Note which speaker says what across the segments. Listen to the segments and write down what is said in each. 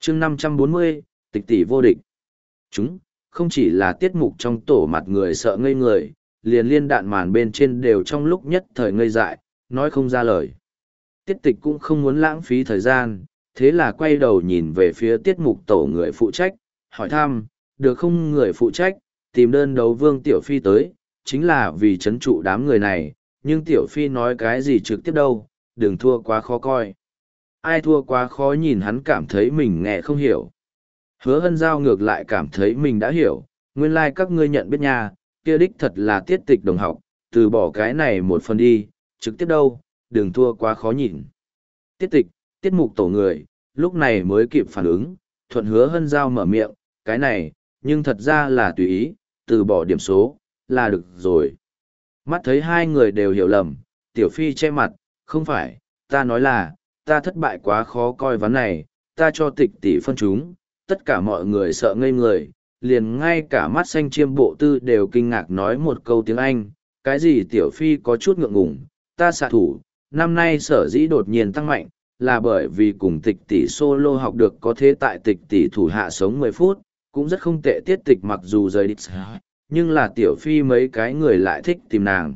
Speaker 1: chương 540, tịch tỷ vô địch. Chúng, không chỉ là tiết mục trong tổ mặt người sợ ngây người, liền liên đạn màn bên trên đều trong lúc nhất thời ngây dại, nói không ra lời. Tiết tịch cũng không muốn lãng phí thời gian, thế là quay đầu nhìn về phía tiết mục tổ người phụ trách, hỏi thăm, được không người phụ trách, tìm đơn đấu Vương Tiểu Phi tới, chính là vì chấn trụ đám người này, nhưng Tiểu Phi nói cái gì trực tiếp đâu, đừng thua quá khó coi. Ai thua quá khó nhìn hắn cảm thấy mình nghe không hiểu. Hứa Hân Giao ngược lại cảm thấy mình đã hiểu, nguyên lai các ngươi nhận biết nha, kia đích thật là tiết tịch đồng học, từ bỏ cái này một phần đi, trực tiếp đâu, đừng thua quá khó nhìn. Tiết tịch, tiết mục tổ người, lúc này mới kịp phản ứng, thuận Hứa Hân Giao mở miệng, cái này, nhưng thật ra là tùy ý, từ bỏ điểm số, là được rồi. Mắt thấy hai người đều hiểu lầm, Tiểu Phi che mặt, không phải, ta nói là, ta thất bại quá khó coi ván này, ta cho tịch tỷ phân chúng, tất cả mọi người sợ ngây người, liền ngay cả mắt xanh chiêm bộ tư đều kinh ngạc nói một câu tiếng Anh, cái gì Tiểu Phi có chút ngượng ngùng, ta xạ thủ, năm nay sở dĩ đột nhiên tăng mạnh, là bởi vì cùng tịch tỷ solo học được có thế tại tịch tỷ thủ hạ sống 10 phút, cũng rất không tệ tiết tịch mặc dù rời địch, nhưng là Tiểu Phi mấy cái người lại thích tìm nàng.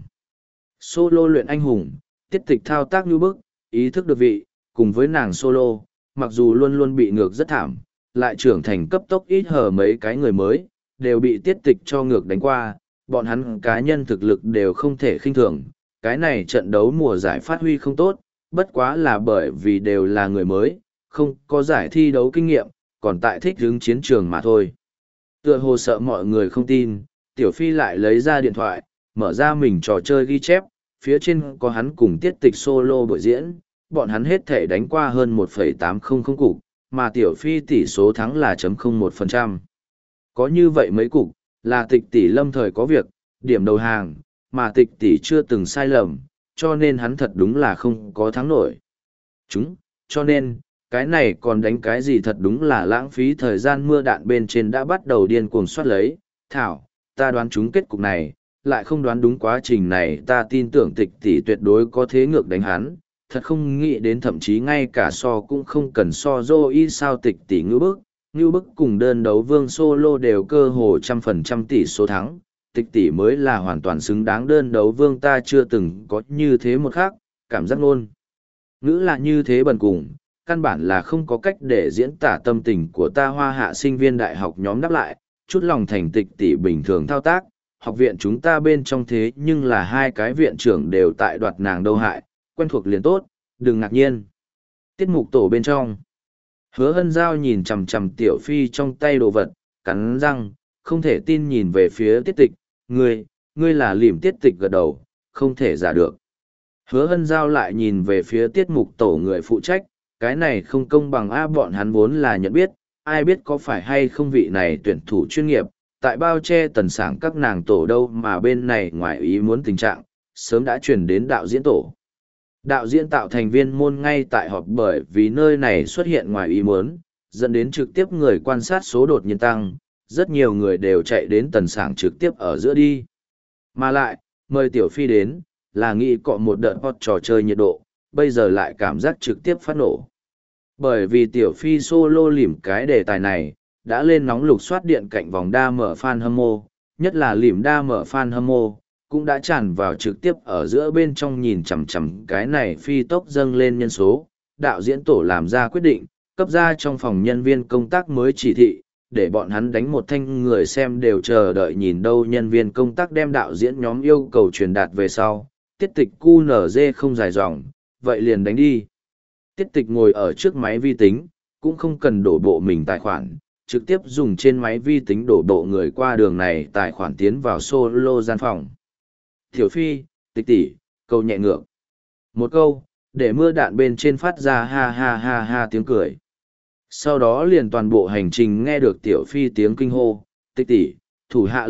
Speaker 1: Solo luyện anh hùng, tiết tịch thao tác như bức, ý thức được vị, cùng với nàng solo, mặc dù luôn luôn bị ngược rất thảm, lại trưởng thành cấp tốc ít hở mấy cái người mới, đều bị tiết tịch cho ngược đánh qua, bọn hắn cá nhân thực lực đều không thể khinh thường. Cái này trận đấu mùa giải phát huy không tốt, bất quá là bởi vì đều là người mới, không có giải thi đấu kinh nghiệm, còn tại thích hướng chiến trường mà thôi. Tựa hồ sợ mọi người không tin, Tiểu Phi lại lấy ra điện thoại, mở ra mình trò chơi ghi chép, phía trên có hắn cùng tiết tịch solo buổi diễn, bọn hắn hết thể đánh qua hơn 1,800 cục, mà Tiểu Phi tỷ số thắng là 0,01%. Có như vậy mấy cục, là tịch tỷ lâm thời có việc, điểm đầu hàng, mà tịch tỷ chưa từng sai lầm, cho nên hắn thật đúng là không có thắng nổi. Cho nên, cái này còn đánh cái gì thật đúng là lãng phí thời gian mưa đạn bên trên đã bắt đầu điên cuồng soát lấy. Thảo, ta đoán chúng kết cục này, lại không đoán đúng quá trình này, ta tin tưởng tịch tỷ tuyệt đối có thế ngược đánh hắn, thật không nghĩ đến thậm chí ngay cả so cũng không cần so dô y sao tịch tỷ ngư bức cùng đơn đấu Vương solo đều cơ hồ 100% tỷ số thắng, tịch tỷ mới là hoàn toàn xứng đáng đơn đấu Vương, ta chưa từng có như thế một khác, cảm giác luôn. Ngữ là như thế bần cùng, căn bản là không có cách để diễn tả tâm tình của ta. Hoa hạ sinh viên đại học nhóm đáp lại, chút lòng thành tịch tỷ bình thường thao tác, học viện chúng ta bên trong thế nhưng là hai cái viện trưởng đều tại đoạt nàng đâu hại, quen thuộc liền tốt, đừng ngạc nhiên. Tiết mục tổ bên trong, Hứa Hân Giao nhìn chằm chằm Tiểu Phi trong tay đồ vật, cắn răng, không thể tin nhìn về phía tiết tịch, ngươi là lìm tiết tịch gật đầu, không thể giả được. Hứa Hân Giao lại nhìn về phía tiết mục tổ người phụ trách, cái này không công bằng a, bọn hắn vốn là nhận biết, ai biết có phải hay không vị này tuyển thủ chuyên nghiệp, tại bao che tần sảng các nàng tổ đâu mà bên này ngoài ý muốn tình trạng, sớm đã chuyển đến đạo diễn tổ. Đạo diễn tạo thành viên môn ngay tại họp bởi vì nơi này xuất hiện ngoài ý muốn, dẫn đến trực tiếp người quan sát số đột nhiên tăng, rất nhiều người đều chạy đến tần sảng trực tiếp ở giữa đi. Mà lại, mời Tiểu Phi đến, là nghĩ cọ một đợt hot trò chơi nhiệt độ, bây giờ lại cảm giác trực tiếp phát nổ. Bởi vì Tiểu Phi solo lỉm cái đề tài này, đã lên nóng lục soát điện cạnh vòng đa mở fan hâm mộ, nhất là lỉm đa mở fan hâm mộ, cũng đã tràn vào trực tiếp ở giữa bên trong nhìn chằm chằm cái này phi tốc dâng lên nhân số. Đạo diễn tổ làm ra quyết định, cấp ra trong phòng nhân viên công tác mới chỉ thị, để bọn hắn đánh một thanh, người xem đều chờ đợi nhìn đâu. Nhân viên công tác đem đạo diễn nhóm yêu cầu truyền đạt về sau, tiết tịch QNZ không dài dòng, vậy liền đánh đi. Tiết tịch ngồi ở trước máy vi tính, cũng không cần đổ bộ mình tài khoản, trực tiếp dùng trên máy vi tính đổ bộ người qua đường này tài khoản tiến vào solo gian phòng. Tiểu Phi, tịch tỷ, câu nhẹ ngược. Một câu, để mưa đạn bên trên phát ra ha ha ha ha tiếng cười. Sau đó liền toàn bộ hành trình nghe được Tiểu Phi tiếng kinh hô, tịch tỷ, thủ hạ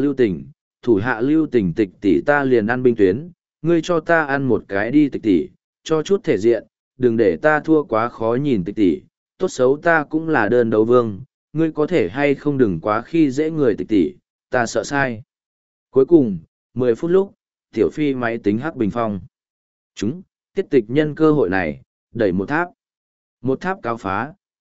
Speaker 1: lưu tình tịch tỷ, ta liền ăn binh tuyến, ngươi cho ta ăn một cái đi tịch tỷ, cho chút thể diện, đừng để ta thua quá khó nhìn tịch tỷ, tốt xấu ta cũng là đơn đấu Vương, ngươi có thể hay không đừng quá khi dễ người tịch tỷ, ta sợ sai. Cuối cùng, 10 phút lúc, Tiểu Phi máy tính hắc bình phong. Tiết tịch nhân cơ hội này, đẩy một tháp. Một tháp cao phá,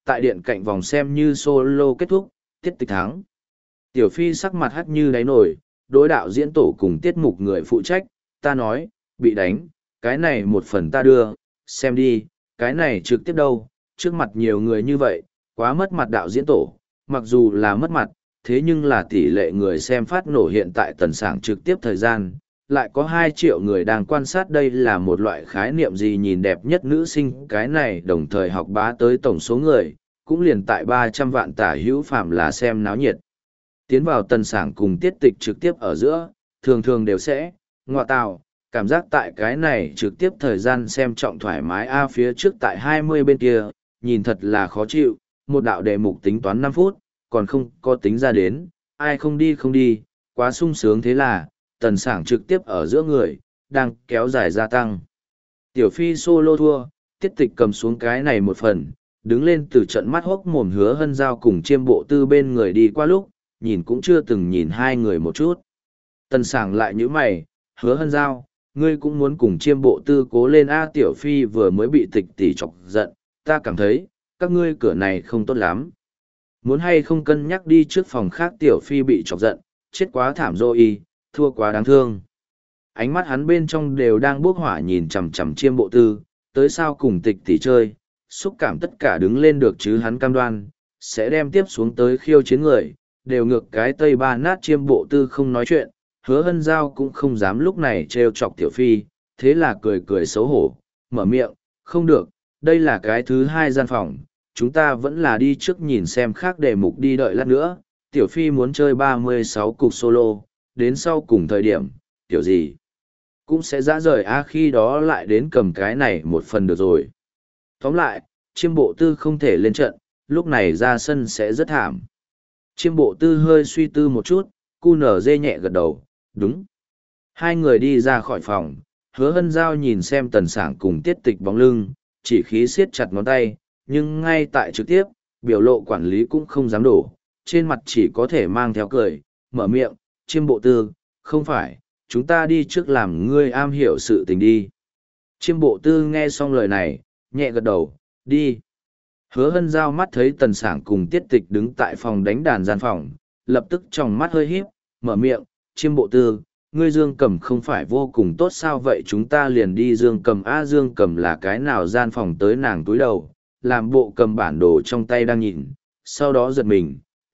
Speaker 1: tại điện cạnh vòng xem như solo kết thúc, tiết tịch thắng. Tiểu Phi sắc mặt hắt như đáy nổi, đối đạo diễn tổ cùng tiết mục người phụ trách, ta nói, bị đánh, cái này một phần ta đưa, xem đi, cái này trực tiếp đâu, trước mặt nhiều người như vậy, quá mất mặt đạo diễn tổ, mặc dù là mất mặt, thế nhưng là tỷ lệ người xem phát nổ hiện tại tần sảng trực tiếp thời gian, lại có 2 triệu người đang quan sát đây là một loại khái niệm gì nhìn đẹp nhất nữ sinh cái này đồng thời học bá tới tổng số người, cũng liền tại 300 vạn tả hữu phạm là xem náo nhiệt. Tiến vào tần sảng cùng tiết tịch trực tiếp ở giữa, thường thường đều sẽ, ngọa tào, cảm giác tại cái này trực tiếp thời gian xem trọng thoải mái a phía trước tại 20 bên kia, nhìn thật là khó chịu, một đạo đề mục tính toán 5 phút, còn không có tính ra đến, ai không đi, quá sung sướng thế là, tần sảng trực tiếp ở giữa người, đang kéo dài gia tăng. Tiểu Phi solo thua, tiết tịch cầm xuống cái này một phần, đứng lên từ trận mắt hốc mồm Hứa Hân Giao cùng Chiêm Bộ Tư bên người đi qua lúc, nhìn cũng chưa từng nhìn hai người một chút. Tần sảng lại nhíu mày, Hứa Hân Giao, ngươi cũng muốn cùng Chiêm Bộ Tư cố lên a Tiểu Phi vừa mới bị tịch tỷ chọc giận, ta cảm thấy, các ngươi cửa này không tốt lắm. Muốn hay không cân nhắc đi trước phòng khác Tiểu Phi bị chọc giận, chết quá thảm rồi, thua quá đáng thương. Ánh mắt hắn bên trong đều đang bốc hỏa nhìn chằm chằm Chiêm Bộ Tư, tới sao cùng tịch tỷ chơi, xúc cảm tất cả đứng lên được chứ hắn cam đoan, sẽ đem tiếp xuống tới khiêu chiến người, đều ngược cái tây ba nát. Chiêm Bộ Tư không nói chuyện, Hứa Hân Giao cũng không dám lúc này trêu chọc Tiểu Phi, thế là cười cười xấu hổ, mở miệng, không được, đây là cái thứ 2 gian phòng, chúng ta vẫn là đi trước nhìn xem khác đề mục đi đợi lát nữa. Tiểu Phi muốn chơi 36 cục solo, đến sau cùng thời điểm, tiểu gì cũng sẽ dã rời khi đó lại đến cầm cái này một phần được rồi. Tóm lại, Chiêm Bộ Tư không thể lên trận, lúc này ra sân sẽ rất thảm. Chiêm Bộ Tư hơi suy tư một chút, cu nở dê nhẹ gật đầu, đúng. Hai người đi ra khỏi phòng, Hứa Hân Giao nhìn xem tần sảng cùng tiết tịch bóng lưng, chỉ khí siết chặt ngón tay, nhưng ngay tại trực tiếp, biểu lộ quản lý cũng không dám đổ, trên mặt chỉ có thể mang theo cười, mở miệng, Chiêm Bộ Tư, không phải, chúng ta đi trước làm ngươi am hiểu sự tình đi. Chiêm Bộ Tư nghe xong lời này, nhẹ gật đầu, đi. Hứa Hân Giao mắt thấy tần sảng cùng tiết tịch đứng tại phòng đánh đàn gian phòng, lập tức tròng mắt hơi híp, mở miệng, Chiêm Bộ Tư, ngươi dương cầm không phải vô cùng tốt sao vậy chúng ta liền đi dương cầm dương cầm là cái nào gian phòng tới nàng túi đầu, làm bộ cầm bản đồ trong tay đang nhìn, sau đó giật mình,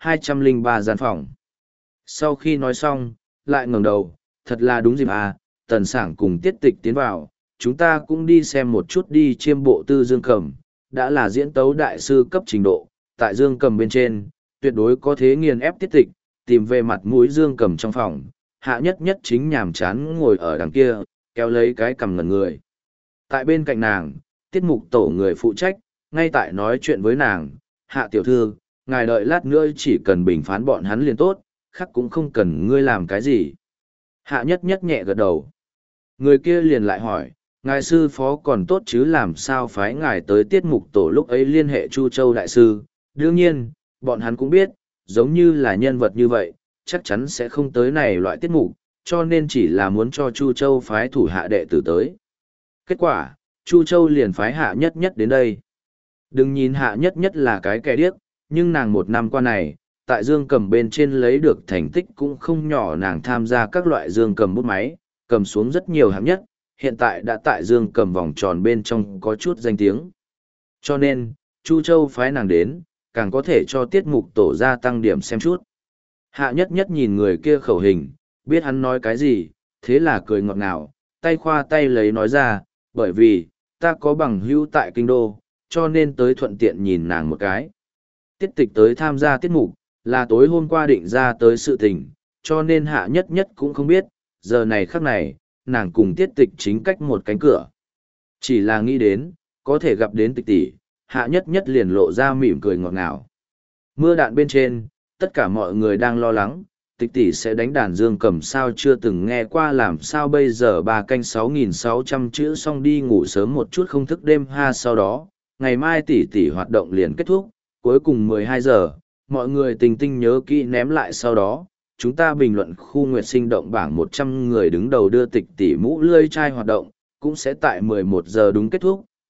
Speaker 1: 203 gian phòng. Sau khi nói xong, lại ngẩng đầu, thật là đúng dịp tần sảng cùng tiết tịch tiến vào, chúng ta cũng đi xem một chút đi. Chiêm Bộ Tư dương cầm, đã là diễn tấu đại sư cấp trình độ, tại dương cầm bên trên, tuyệt đối có thế nghiền ép tiết tịch, tìm về mặt mũi dương cầm trong phòng, Hạ Nhất Nhất chính nhàm chán ngồi ở đằng kia, kéo lấy cái cằm ngẩn người. Tại bên cạnh nàng, tiết mục tổ người phụ trách, ngay tại nói chuyện với nàng, Hạ tiểu thư, ngài đợi lát nữa chỉ cần bình phán bọn hắn liền tốt, khác cũng không cần ngươi làm cái gì. Hạ Nhất Nhất nhẹ gật đầu. Người kia liền lại hỏi, ngài sư phó còn tốt chứ làm sao phái ngài tới tiết mục tổ lúc ấy liên hệ Chu Châu đại sư. Đương nhiên, bọn hắn cũng biết, giống như là nhân vật như vậy, chắc chắn sẽ không tới này loại tiết mục, cho nên chỉ là muốn cho Chu Châu phái thủ hạ đệ tử tới. Kết quả, Chu Châu liền phái Hạ Nhất Nhất đến đây. Đừng nhìn Hạ Nhất Nhất là cái kẻ điếc, nhưng nàng một năm qua này, tại dương cầm bên trên lấy được thành tích cũng không nhỏ, nàng tham gia các loại dương cầm bút máy, cầm xuống rất nhiều hạng nhất, hiện tại đã tại dương cầm vòng tròn bên trong có chút danh tiếng. Cho nên, Chu Châu phái nàng đến, càng có thể cho tiết mục tổ gia tăng điểm xem chút. Hạ Nhất Nhất nhìn người kia khẩu hình, biết hắn nói cái gì, thế là cười ngọt ngào, tay khoa tay lấy nói ra, bởi vì, ta có bằng hữu tại kinh đô, cho nên tới thuận tiện nhìn nàng một cái. Tiết tịch tới tham gia tiết mục, là tối hôm qua định ra tới sự tình, cho nên Hạ Nhất Nhất cũng không biết, giờ này khắc này, nàng cùng tiết tịch chính cách một cánh cửa. Chỉ là nghĩ đến, có thể gặp đến tịch tỷ, Hạ Nhất Nhất liền lộ ra mỉm cười ngọt ngào. Mưa đạn bên trên, tất cả mọi người đang lo lắng, tịch tỷ sẽ đánh đàn dương cầm sao chưa từng nghe qua làm sao bây giờ 3 canh 6.600 chữ xong đi ngủ sớm một chút không thức đêm ha sau đó, ngày mai tỷ tỷ hoạt động liền kết thúc, cuối cùng 12 giờ, mọi người tình tinh nhớ kỹ ném lại sau đó, chúng ta bình luận khu Nguyệt Sinh động bảng 100 người đứng đầu đưa tịch tỷ mũ lươi chai hoạt động, cũng sẽ tại 11 giờ đúng kết thúc,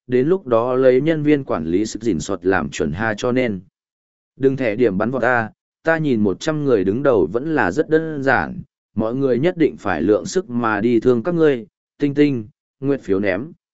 Speaker 1: đến lúc đó lấy nhân viên quản lý sức gìn sọt làm chuẩn ha cho nên. Đừng thẻ điểm bắn vào ta nhìn 100 người đứng đầu vẫn là rất đơn giản, mọi người nhất định phải lượng sức mà đi thương các ngươi, tinh tinh, nguyện phiếu ném,